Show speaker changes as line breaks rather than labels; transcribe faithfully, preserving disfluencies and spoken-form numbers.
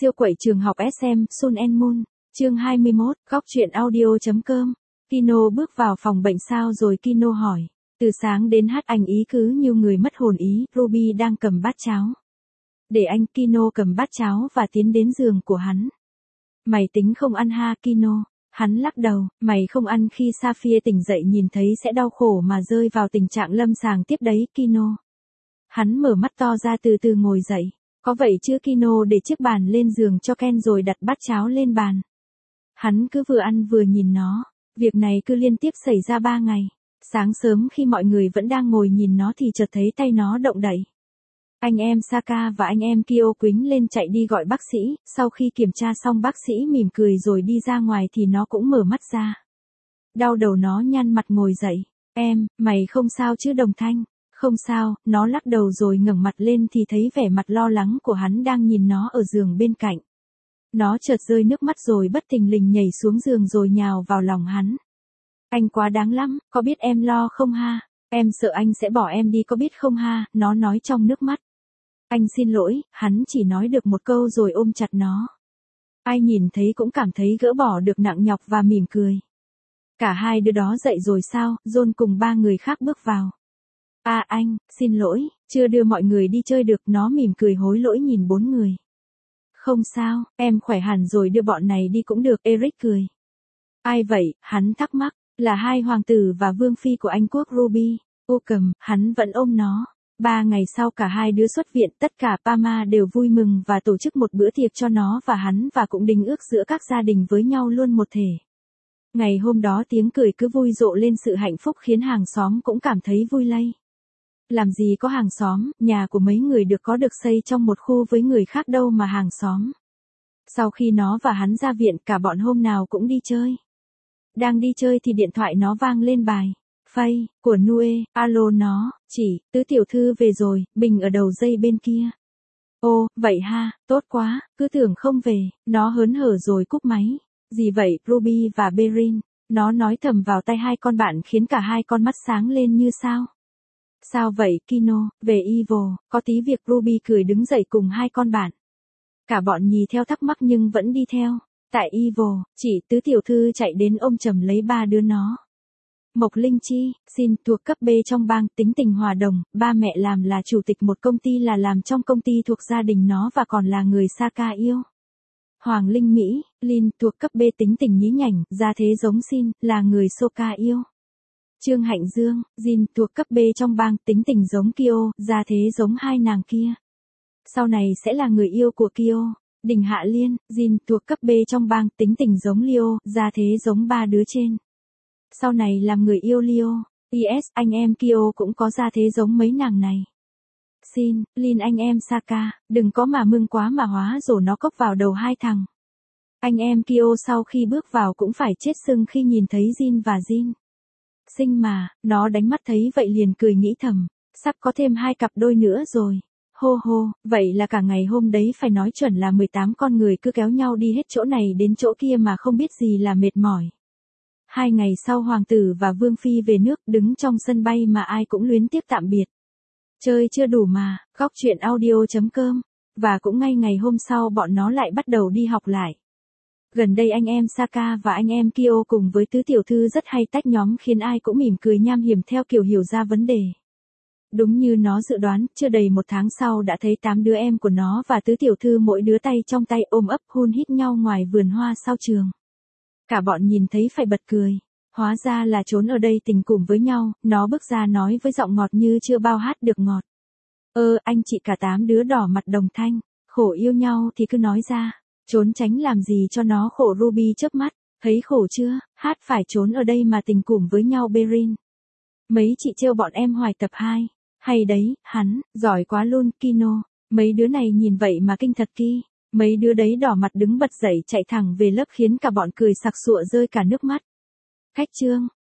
Siêu quậy trường học ét em, Sun and Moon, chương hai mươi mốt, góc truyện audio.com. Kino bước vào phòng bệnh sao rồi Kino hỏi. Từ sáng đến hát anh ý cứ như người mất hồn ý, Ruby đang cầm bát cháo. Để anh. Kino cầm bát cháo và tiến đến giường của hắn. Mày tính không ăn ha Kino? Hắn lắc đầu, mày không ăn khi Sapphire tỉnh dậy nhìn thấy sẽ đau khổ mà rơi vào tình trạng lâm sàng tiếp đấy Kino. Hắn mở mắt to ra từ từ ngồi dậy. Có vậy chứ Kino để chiếc bàn lên giường cho Ken rồi đặt bát cháo lên bàn. Hắn cứ vừa ăn vừa nhìn nó. Việc này cứ liên tiếp xảy ra ba ngày. Sáng sớm khi mọi người vẫn đang ngồi nhìn nó thì chợt thấy tay nó động đậy. Anh em Saka và anh em Kyo quính lên chạy đi gọi bác sĩ, sau khi kiểm tra xong bác sĩ mỉm cười rồi đi ra ngoài thì nó cũng mở mắt ra. Đau đầu nó nhăn mặt ngồi dậy. Em, mày không sao chứ Đồng Thanh? Không sao, nó lắc đầu rồi ngẩng mặt lên thì thấy vẻ mặt lo lắng của hắn đang nhìn nó ở giường bên cạnh. Nó chợt rơi nước mắt rồi bất thình lình nhảy xuống giường rồi nhào vào lòng hắn. Anh quá đáng lắm, có biết em lo không ha? Em sợ anh sẽ bỏ em đi có biết không ha? Nó nói trong nước mắt. Anh xin lỗi, hắn chỉ nói được một câu rồi ôm chặt nó. Ai nhìn thấy cũng cảm thấy gỡ bỏ được nặng nhọc và mỉm cười. Cả hai đứa đó dậy rồi sao? John cùng ba người khác bước vào. À anh, xin lỗi, chưa đưa mọi người đi chơi được. Nó mỉm cười hối lỗi nhìn bốn người. Không sao, em khỏe hẳn rồi đưa bọn này đi cũng được. Eric cười. Ai vậy? Hắn thắc mắc. Là hai hoàng tử và vương phi của Anh quốc Ruby. Ô cầm, hắn vẫn ôm nó. Ba ngày sau cả hai đứa xuất viện, tất cả Pama đều vui mừng và tổ chức một bữa tiệc cho nó và hắn và cũng đính ước giữa các gia đình với nhau luôn một thể. Ngày hôm đó tiếng cười cứ vui rộ lên sự hạnh phúc khiến hàng xóm cũng cảm thấy vui lây. Làm gì có hàng xóm, nhà của mấy người được có được xây trong một khu với người khác đâu mà hàng xóm. Sau khi nó và hắn ra viện cả bọn hôm nào cũng đi chơi. Đang đi chơi thì điện thoại nó vang lên bài. Phay, của Nue, alo nó, chỉ, tứ tiểu thư về rồi, Bình ở đầu dây bên kia. Ô, vậy ha, tốt quá, cứ tưởng không về, nó hớn hở rồi cúp máy. Gì vậy, Ruby và Berin? Nó nói thầm vào tay hai con bạn khiến cả hai con mắt sáng lên như sao. Sao vậy, Kino, về Evil, có tí việc. Ruby cười đứng dậy cùng hai con bạn. Cả bọn nhì theo thắc mắc nhưng vẫn đi theo. Tại Evil, chỉ tứ tiểu thư chạy đến ôm chầm lấy ba đứa nó. Mộc Linh Chi, xin, thuộc cấp B trong bang, tính tình hòa đồng, ba mẹ làm là chủ tịch một công ty là làm trong công ty thuộc gia đình nó và còn là người Saka yêu. Hoàng Linh Mỹ, Lin, thuộc cấp B tính tình nhí nhảnh, gia thế giống Xin, là người Soka yêu. Trương Hạnh Dương, Jin, thuộc cấp B trong bang, tính tình giống Kyo, gia thế giống hai nàng kia. Sau này sẽ là người yêu của Kyo. Đình Hạ Liên, Jin, thuộc cấp B trong bang, tính tình giống Leo, gia thế giống ba đứa trên. Sau này làm người yêu Leo. pê ét, anh em Kyo cũng có gia thế giống mấy nàng này. Xin, Lin anh em Saka, đừng có mà mưng quá mà hóa rổ nó cốc vào đầu hai thằng. Anh em Kyo sau khi bước vào cũng phải chết sưng khi nhìn thấy Jin và Jin. Xinh mà, nó đánh mắt thấy vậy liền cười nghĩ thầm, sắp có thêm hai cặp đôi nữa rồi. Hô hô, vậy là cả ngày hôm đấy phải nói chuẩn là mười tám con người cứ kéo nhau đi hết chỗ này đến chỗ kia mà không biết gì là mệt mỏi. Hai ngày sau hoàng tử và vương phi về nước đứng trong sân bay mà ai cũng luyến tiếc tạm biệt. Chơi chưa đủ mà, góc truyện audio.com. Và cũng ngay ngày hôm sau bọn nó lại bắt đầu đi học lại. Gần đây anh em Saka và anh em Kyo cùng với tứ tiểu thư rất hay tách nhóm khiến ai cũng mỉm cười nham hiểm theo kiểu hiểu ra vấn đề. Đúng như nó dự đoán, chưa đầy một tháng sau đã thấy tám đứa em của nó và tứ tiểu thư mỗi đứa tay trong tay ôm ấp hun hít nhau ngoài vườn hoa sau trường. Cả bọn nhìn thấy phải bật cười. Hóa ra là trốn ở đây tình cùng với nhau, nó bước ra nói với giọng ngọt như chưa bao hát được ngọt. Ơ, anh chị cả tám đứa đỏ mặt Đồng Thanh, khổ yêu nhau thì cứ nói ra, trốn tránh làm gì cho nó khổ. Ruby chớp mắt, thấy khổ chưa, hát phải trốn ở đây mà tình cùng với nhau. Berin. Mấy chị trêu bọn em hoài tập hai. Hay đấy, hắn, giỏi quá luôn. Kino, mấy đứa này nhìn vậy mà kinh thật ki. Mấy đứa đấy đỏ mặt đứng bật dậy chạy thẳng về lớp khiến cả bọn cười sặc sụa rơi cả nước mắt. Khách trương,